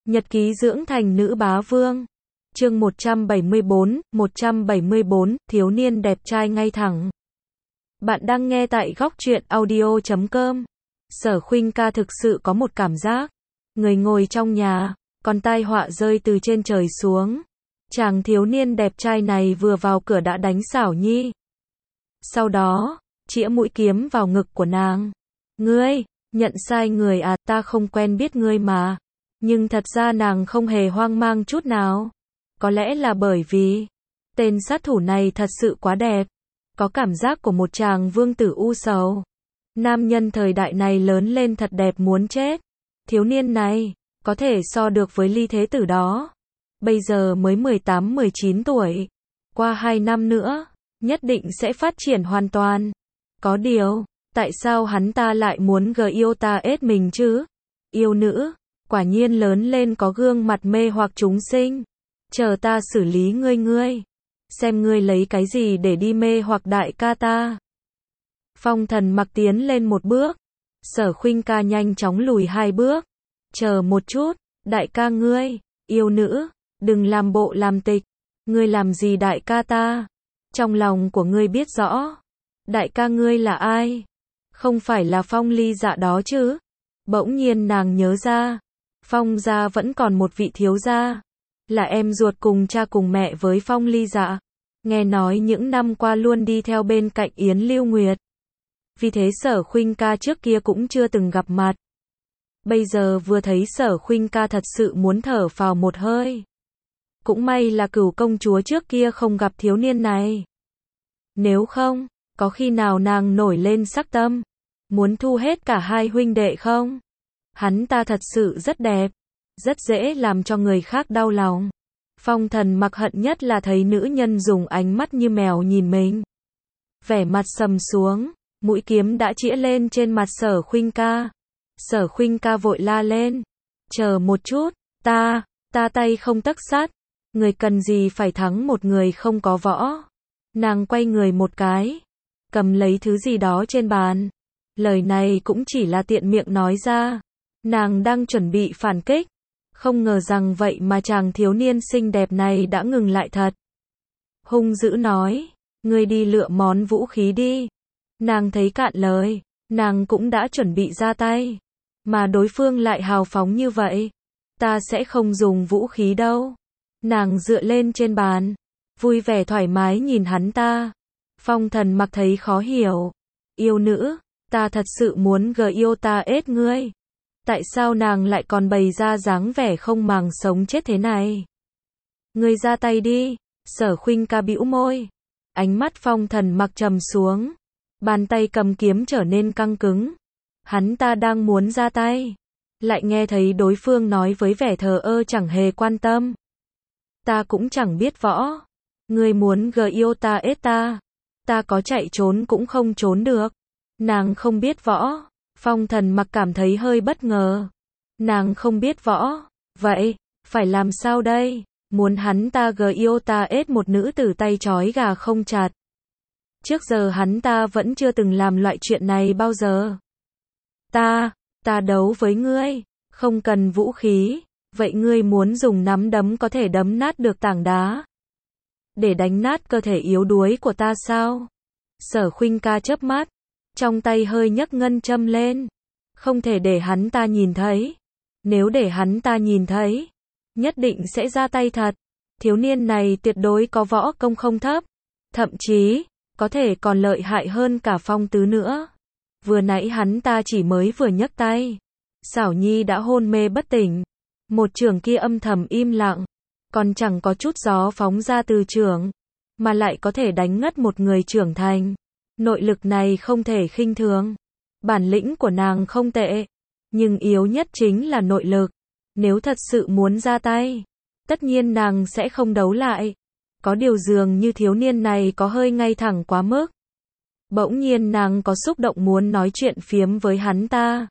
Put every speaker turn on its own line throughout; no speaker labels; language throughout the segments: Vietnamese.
Nhật ký dưỡng thành nữ bá vương. Chương 174, thiếu niên đẹp trai ngay thẳng. Bạn đang nghe tại góc truyện audio.com. Sở Khuynh ca thực sự có một cảm giác, người ngồi trong nhà, còn tai họa rơi từ trên trời xuống. Chàng thiếu niên đẹp trai này vừa vào cửa đã đánh Xảo Nhi. Sau đó, chĩa mũi kiếm vào ngực của nàng. Ngươi, nhận sai người à, ta không quen biết ngươi mà. Nhưng thật ra nàng không hề hoang mang chút nào. Có lẽ là bởi vì tên sát thủ này thật sự quá đẹp. Có cảm giác của một chàng vương tử u sầu. Nam nhân thời đại này lớn lên thật đẹp muốn chết. Thiếu niên này có thể so được với Ly Thế Tử đó. Bây giờ mới 18-19 tuổi. Qua 2 năm nữa, nhất định sẽ phát triển hoàn toàn. Có điều, tại sao hắn ta lại muốn yêu ta ết mình chứ? Yêu nữ, quả nhiên lớn lên có gương mặt mê hoặc chúng sinh. Chờ ta xử lý ngươi. Xem ngươi lấy cái gì để đi mê hoặc đại ca ta. Phong Thần Mặc tiến lên một bước. Sở Khuynh ca nhanh chóng lùi 2 bước. Chờ một chút, đại ca ngươi, yêu nữ, đừng làm bộ làm tịch. Ngươi làm gì đại ca ta? Trong lòng của ngươi biết rõ. Đại ca ngươi là ai? Không phải là Phong Ly Dạ đó chứ? Bỗng nhiên nàng nhớ ra. Phong gia vẫn còn một vị thiếu gia. Là em ruột cùng cha cùng mẹ với Phong Ly Dạ. Nghe nói những năm qua luôn đi theo bên cạnh Yến Lưu Nguyệt. Vì thế Sở Khuynh ca trước kia cũng chưa từng gặp mặt. Bây giờ vừa thấy Sở Khuynh ca thật sự muốn thở phào một hơi. Cũng may là Cửu công chúa trước kia không gặp thiếu niên này. Nếu không, có khi nào nàng nổi lên sắc tâm, muốn thu hết cả hai huynh đệ không? Hắn ta thật sự rất đẹp, rất dễ làm cho người khác đau lòng. Phong Thần Mặc hận nhất là thấy nữ nhân dùng ánh mắt như mèo nhìn mình. Vẻ mặt sầm xuống, mũi kiếm đã chĩa lên trên mặt Sở Khuynh ca. Sở Khuynh ca vội la lên. Chờ một chút, ta tay không tấc sắt. Người cần gì phải thắng một người không có võ. Nàng quay người một cái, cầm lấy thứ gì đó trên bàn. Lời này cũng chỉ là tiện miệng nói ra. Nàng đang chuẩn bị phản kích. Không ngờ rằng vậy mà chàng thiếu niên xinh đẹp này đã ngừng lại thật. Hung dữ nói, ngươi đi lựa món vũ khí đi. Nàng thấy cạn lời, nàng cũng đã chuẩn bị ra tay. Mà đối phương lại hào phóng như vậy. Ta sẽ không dùng vũ khí đâu. Nàng dựa lên trên bàn, vui vẻ thoải mái nhìn hắn ta. Phong Thần Mặc thấy khó hiểu. Yêu nữ, ta thật sự muốn yêu ta ết ngươi. Tại sao nàng lại còn bày ra dáng vẻ không màng sống chết thế này? Ngươi ra tay đi. Sở Khuynh ca bĩu môi. Ánh mắt Phong Thần Mặc trầm xuống. Bàn tay cầm kiếm trở nên căng cứng. Hắn ta đang muốn ra tay, lại nghe thấy đối phương nói với vẻ thờ ơ chẳng hề quan tâm. Ta cũng chẳng biết võ. Ngươi muốn yêu ta ết ta. Ta có chạy trốn cũng không trốn được. Nàng không biết võ. Phong Thần Mặc cảm thấy hơi bất ngờ. Nàng không biết võ. Vậy, phải làm sao đây? Muốn hắn ta yêu ta ết một nữ tử tay trói gà không chặt. Trước giờ hắn ta vẫn chưa từng làm loại chuyện này bao giờ. Ta đấu với ngươi. Không cần vũ khí. Vậy ngươi muốn dùng nắm đấm có thể đấm nát được tảng đá, để đánh nát cơ thể yếu đuối của ta sao? Sở Khuynh ca chớp mắt, trong tay hơi nhấc ngân châm lên. Không thể để hắn ta nhìn thấy. Nếu để hắn ta nhìn thấy, nhất định sẽ ra tay thật. Thiếu niên này tuyệt đối có võ công không thấp. Thậm chí, có thể còn lợi hại hơn cả Phong Tứ nữa. Vừa nãy hắn ta chỉ mới vừa nhấc tay, Xảo Nhi đã hôn mê bất tỉnh. Một chưởng kia âm thầm im lặng, còn chẳng có chút gió phóng ra từ chưởng, mà lại có thể đánh ngất một người trưởng thành. Nội lực này không thể khinh thường. Bản lĩnh của nàng không tệ, nhưng yếu nhất chính là nội lực. Nếu thật sự muốn ra tay, tất nhiên nàng sẽ không đấu lại. Có điều dường như thiếu niên này có hơi ngay thẳng quá mức. Bỗng nhiên nàng có xúc động muốn nói chuyện phiếm với hắn ta.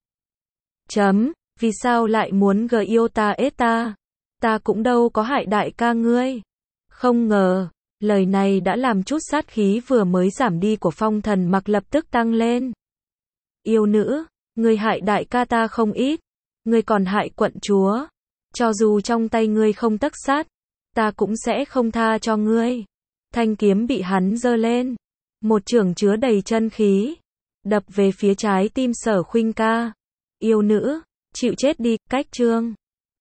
Vì sao lại muốn yêu ta ết ta? Ta cũng đâu có hại đại ca ngươi. Không ngờ, lời này đã làm chút sát khí vừa mới giảm đi của Phong Thần Mặc lập tức tăng lên. Yêu nữ, ngươi hại đại ca ta không ít. Ngươi còn hại quận chúa. Cho dù trong tay ngươi không tấc sắt, ta cũng sẽ không tha cho ngươi. Thanh kiếm bị hắn giơ lên, một chưởng chứa đầy chân khí, đập về phía trái tim Sở Khuynh ca. Yêu nữ, chịu chết đi, cách chương.